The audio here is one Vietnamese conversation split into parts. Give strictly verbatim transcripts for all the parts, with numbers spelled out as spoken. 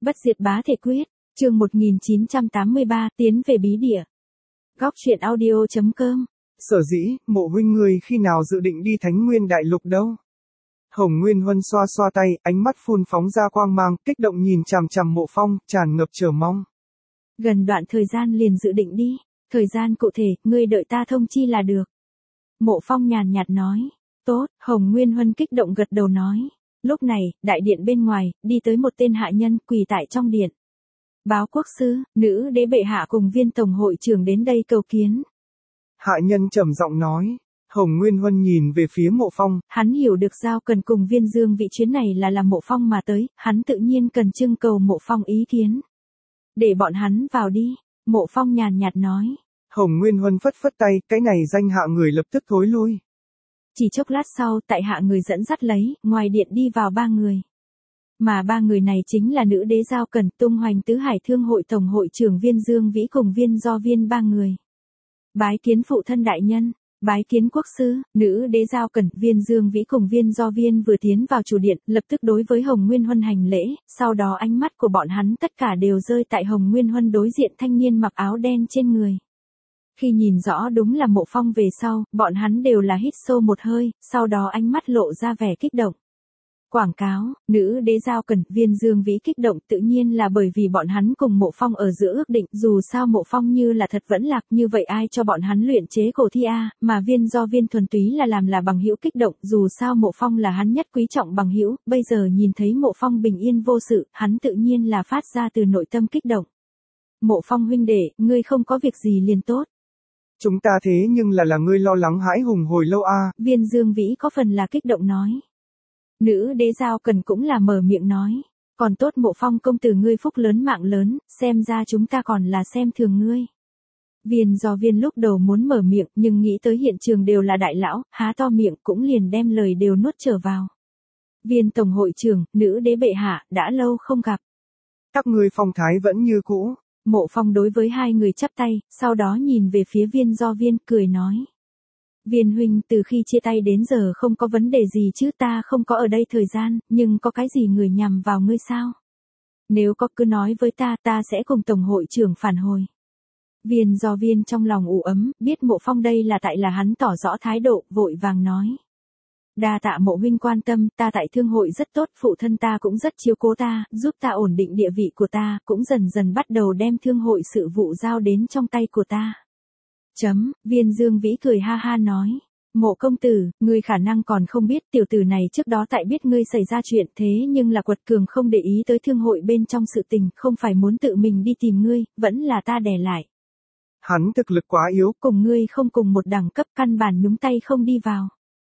Bất diệt bá thể quyết, chương một nghìn chín trăm tám mươi ba, tiến về bí địa. Góc truyện audio chấm com. Sở dĩ, Mộ huynh người khi nào dự định đi Thánh Nguyên Đại Lục đâu? Hồng Nguyên Huân xoa xoa tay, ánh mắt phun phóng ra quang mang, kích động nhìn chằm chằm Mộ Phong, tràn ngập chờ mong. Gần đoạn thời gian liền dự định đi, thời gian cụ thể, ngươi đợi ta thông chi là được. Mộ Phong nhàn nhạt nói. Tốt, Hồng Nguyên Huân kích động gật đầu nói. Lúc này, đại điện bên ngoài, đi tới một tên hạ nhân quỳ tại trong điện. Báo quốc sư, nữ đế bệ hạ cùng Viên tổng hội trưởng đến đây cầu kiến. Hạ nhân trầm giọng nói. Hồng Nguyên Huân nhìn về phía Mộ Phong. Hắn hiểu được giao cần cùng Viên Dương vị chuyến này là làm Mộ Phong mà tới, hắn tự nhiên cần trưng cầu Mộ Phong ý kiến. Để bọn hắn vào đi, Mộ Phong nhàn nhạt nói. Hồng Nguyên Huân phất phất tay, cái này danh hạ người lập tức thối lui. Chỉ chốc lát sau, tại hạ người dẫn dắt lấy, ngoài điện đi vào ba người. Mà ba người này chính là nữ đế giao cần, tung hoành tứ hải thương hội tổng hội trưởng Viên Dương Vĩ cùng Viên Do Viên ba người. Bái kiến phụ thân đại nhân, bái kiến quốc sư, nữ đế giao cần, Viên Dương Vĩ cùng Viên Do Viên vừa tiến vào chủ điện, lập tức đối với Hồng Nguyên Huân hành lễ, sau đó ánh mắt của bọn hắn tất cả đều rơi tại Hồng Nguyên Huân đối diện thanh niên mặc áo đen trên người. Khi nhìn rõ đúng là Mộ Phong về sau, bọn hắn đều là hít sâu một hơi, sau đó ánh mắt lộ ra vẻ kích động. Quảng cáo, nữ đế giao cần, Viên Dương Vĩ kích động tự nhiên là bởi vì bọn hắn cùng Mộ Phong ở giữa ước định, dù sao Mộ Phong như là thật vẫn lạc, như vậy ai cho bọn hắn luyện chế cổ thi a, mà Viên Do Viên thuần túy là làm là bằng hữu kích động, dù sao Mộ Phong là hắn nhất quý trọng bằng hữu, bây giờ nhìn thấy Mộ Phong bình yên vô sự, hắn tự nhiên là phát ra từ nội tâm kích động. Mộ Phong huynh đệ, ngươi không có việc gì liền tốt. Chúng ta thế nhưng là là ngươi lo lắng hãi hùng hồi lâu a. Viên Dương Vĩ có phần là kích động nói. Nữ đế giao cần cũng là mở miệng nói. Còn tốt Mộ Phong công tử ngươi phúc lớn mạng lớn, xem ra chúng ta còn là xem thường ngươi. Viên Do Viên lúc đầu muốn mở miệng nhưng nghĩ tới hiện trường đều là đại lão, há to miệng cũng liền đem lời đều nuốt trở vào. Viên tổng hội trưởng, nữ đế bệ hạ, đã lâu không gặp. Các ngươi phong thái vẫn như cũ. Mộ Phong đối với hai người chắp tay, sau đó nhìn về phía Viên Do Viên, cười nói. Viên huynh từ khi chia tay đến giờ không có vấn đề gì chứ, ta không có ở đây thời gian, nhưng có cái gì người nhằm vào ngươi sao? Nếu có cứ nói với ta, ta sẽ cùng tổng hội trưởng phản hồi. Viên Do Viên trong lòng u ấm, biết Mộ Phong đây là tại là hắn tỏ rõ thái độ, vội vàng nói. Đa tạ Mộ huynh quan tâm, ta tại thương hội rất tốt, phụ thân ta cũng rất chiếu cố ta, giúp ta ổn định địa vị của ta, cũng dần dần bắt đầu đem thương hội sự vụ giao đến trong tay của ta. Chấm, Viên Dương Vĩ cười ha ha nói. Mộ công tử, ngươi khả năng còn không biết tiểu tử này trước đó tại biết ngươi xảy ra chuyện thế nhưng là quật cường không để ý tới thương hội bên trong sự tình, không phải muốn tự mình đi tìm ngươi, vẫn là ta đè lại. Hắn thực lực quá yếu, cùng ngươi không cùng một đẳng cấp, căn bản nhúng tay không đi vào.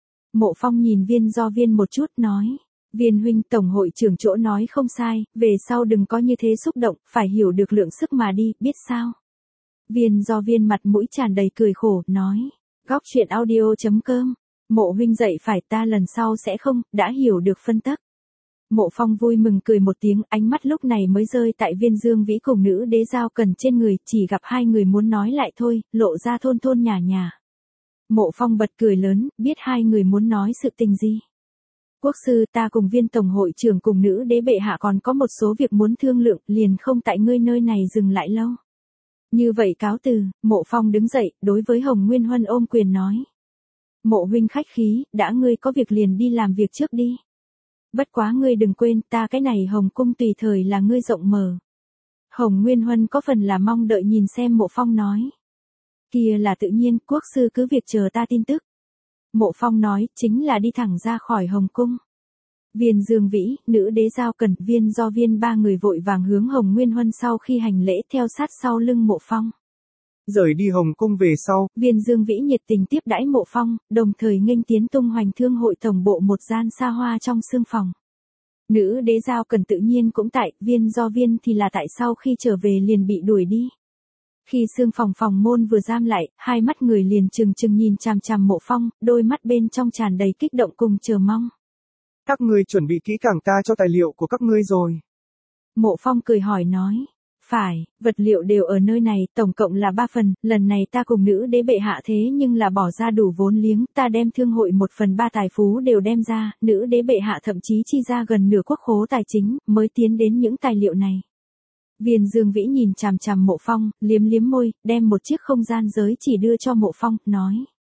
Mộ Phong nhìn Viên Do Viên một chút nói. Viên huynh tổng hội trưởng chỗ nói không sai, về sau đừng có như thế xúc động, phải hiểu được lượng sức mà đi, biết sao? Viên Do Viên mặt mũi tràn đầy cười khổ, nói. Góc truyện audio chấm com. Mộ huynh dạy phải, ta lần sau sẽ không, đã hiểu được phân tắc. Mộ Phong vui mừng cười một tiếng, ánh mắt lúc này mới rơi tại Viên Dương Vĩ cùng nữ đế giao cần trên người, chỉ gặp hai người muốn nói lại thôi, lộ ra thôn thôn nhà nhà. Mộ Phong bật cười lớn, biết hai người muốn nói sự tình gì. Quốc sư, ta cùng Viên tổng hội trưởng cùng nữ đế bệ hạ còn có một số việc muốn thương lượng, liền không tại ngươi nơi này dừng lại lâu. Như vậy cáo từ, Mộ Phong đứng dậy, đối với Hồng Nguyên Huân ôm quyền nói. Mộ huynh khách khí, đã ngươi có việc liền đi làm việc trước đi. Bất quá ngươi đừng quên, ta cái này Hồng cung tùy thời là ngươi rộng mở. Hồng Nguyên Huân có phần là mong đợi nhìn xem Mộ Phong nói. Kia là tự nhiên, quốc sư cứ việc chờ ta tin tức. Mộ Phong nói, chính là đi thẳng ra khỏi Hồng cung. Viên Dương Vĩ, nữ đế giao cần, Viên Do Viên ba người vội vàng hướng Hồng Nguyên Huân sau khi hành lễ theo sát sau lưng Mộ Phong. Rời đi Hồng cung về sau, Viên Dương Vĩ nhiệt tình tiếp đãi Mộ Phong, đồng thời nghênh tiến tung hoành thương hội tổng bộ một gian xa hoa trong sương phòng. Nữ đế giao cần tự nhiên cũng tại, Viên Do Viên thì là tại sau khi trở về liền bị đuổi đi. Khi sương phòng phòng môn vừa giam lại, hai mắt người liền trừng trừng nhìn chằm chằm Mộ Phong, đôi mắt bên trong tràn đầy kích động cùng chờ mong. Các ngươi chuẩn bị kỹ càng ta cho tài liệu của các ngươi rồi. Mộ Phong cười hỏi nói. Phải, vật liệu đều ở nơi này, tổng cộng là ba phần, lần này ta cùng nữ đế bệ hạ thế nhưng là bỏ ra đủ vốn liếng, ta đem thương hội một phần ba tài phú đều đem ra, nữ đế bệ hạ thậm chí chi ra gần nửa quốc khố tài chính, mới tiến đến những tài liệu này. Viên Dương Vĩ nhìn chằm chằm Mộ Phong, liếm liếm môi, đem một chiếc không gian giới chỉ đưa cho Mộ Phong, nói.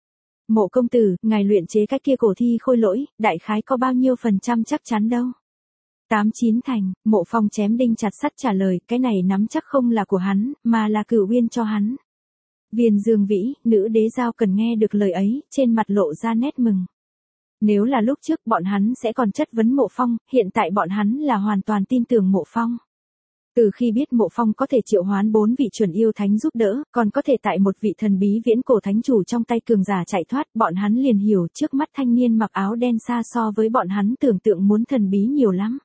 Mộ công tử, ngài luyện chế cái kia cổ thi khôi lỗi, đại khái có bao nhiêu phần trăm chắc chắn đâu. Tám chín thành, Mộ Phong chém đinh chặt sắt trả lời, cái này nắm chắc không là của hắn, mà là Cửu Uyên cho hắn. Viên Dương Vĩ, nữ đế giao cần nghe được lời ấy, trên mặt lộ ra nét mừng. Nếu là lúc trước bọn hắn sẽ còn chất vấn Mộ Phong, hiện tại bọn hắn là hoàn toàn tin tưởng Mộ Phong. Từ khi biết Mộ Phong có thể triệu hoán bốn vị chuẩn yêu thánh giúp đỡ, còn có thể tại một vị thần bí viễn cổ thánh chủ trong tay cường giả chạy thoát, bọn hắn liền hiểu trước mắt thanh niên mặc áo đen xa so với bọn hắn tưởng tượng muốn thần bí nhiều lắm.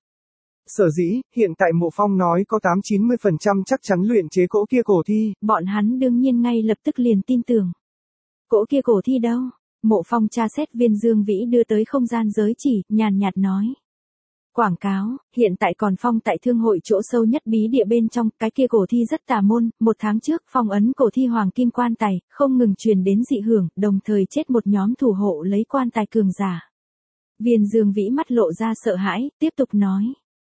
Sở dĩ, hiện tại Mộ Phong nói có tám chín mươi phần trăm chắc chắn luyện chế cỗ kia cổ thi. Bọn hắn đương nhiên ngay lập tức liền tin tưởng. Cỗ kia cổ thi đâu? Mộ Phong tra xét Viên Dương Vĩ đưa tới không gian giới chỉ, nhàn nhạt nói. Quảng cáo, hiện tại còn phong tại thương hội chỗ sâu nhất bí địa bên trong, cái kia cổ thi rất tà môn, một tháng trước phong ấn cổ thi hoàng kim quan tài, không ngừng truyền đến dị hưởng, đồng thời chết một nhóm thủ hộ lấy quan tài cường giả. Viên Dương Vĩ mắt lộ ra sợ hãi, tiếp tục nói.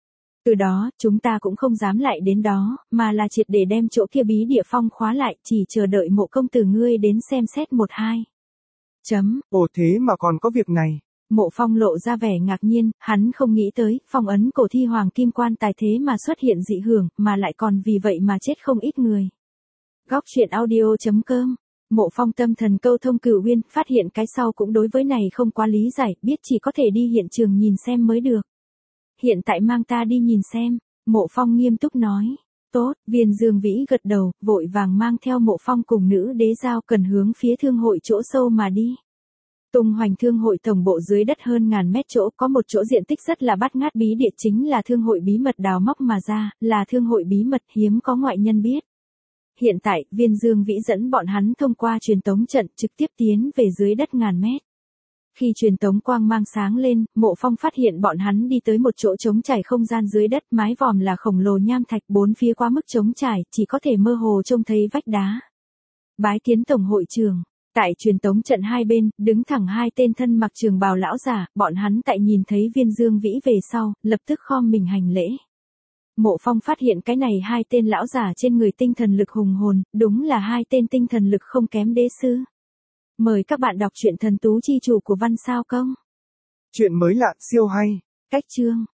Từ đó, chúng ta cũng không dám lại đến đó, mà là triệt để đem chỗ kia bí địa phong khóa lại, chỉ chờ đợi Mộ công tử ngươi đến xem xét một hai. Chấm. Ồ thế mà còn có việc này. Mộ Phong lộ ra vẻ ngạc nhiên, hắn không nghĩ tới, phong ấn cổ thi hoàng kim quan tài thế mà xuất hiện dị hưởng, mà lại còn vì vậy mà chết không ít người. Góc truyện audio chấm com. Mộ Phong tâm thần câu thông Cửu Uyên, phát hiện cái sau cũng đối với này không quá lý giải, biết chỉ có thể đi hiện trường nhìn xem mới được. Hiện tại mang ta đi nhìn xem, Mộ Phong nghiêm túc nói. Tốt, Viên Dương Vĩ gật đầu, vội vàng mang theo Mộ Phong cùng nữ đế giao cần hướng phía thương hội chỗ sâu mà đi. Tung hoành thương hội tổng bộ dưới đất hơn ngàn mét chỗ, có một chỗ diện tích rất là bát ngát bí địa chính là thương hội bí mật đào móc mà ra, là thương hội bí mật hiếm có ngoại nhân biết. Hiện tại, Viên Dương Vĩ dẫn bọn hắn thông qua truyền tống trận trực tiếp tiến về dưới đất ngàn mét. Khi truyền tống quang mang sáng lên, Mộ Phong phát hiện bọn hắn đi tới một chỗ trống trải không gian dưới đất, mái vòm là khổng lồ nham thạch, bốn phía quá mức trống trải, chỉ có thể mơ hồ trông thấy vách đá. Bái kiến tổng hội trường. Tại truyền tống trận hai bên, đứng thẳng hai tên thân mặc trường bào lão giả, bọn hắn tại nhìn thấy Viên Dương Vĩ về sau, lập tức khom mình hành lễ. Mộ Phong phát hiện cái này hai tên lão giả trên người tinh thần lực hùng hồn, đúng là hai tên tinh thần lực không kém đế sư. Mời các bạn đọc truyện Thần Tú Chi Chủ của Văn Sao Công. Chuyện mới lạ, siêu hay. Cách chương.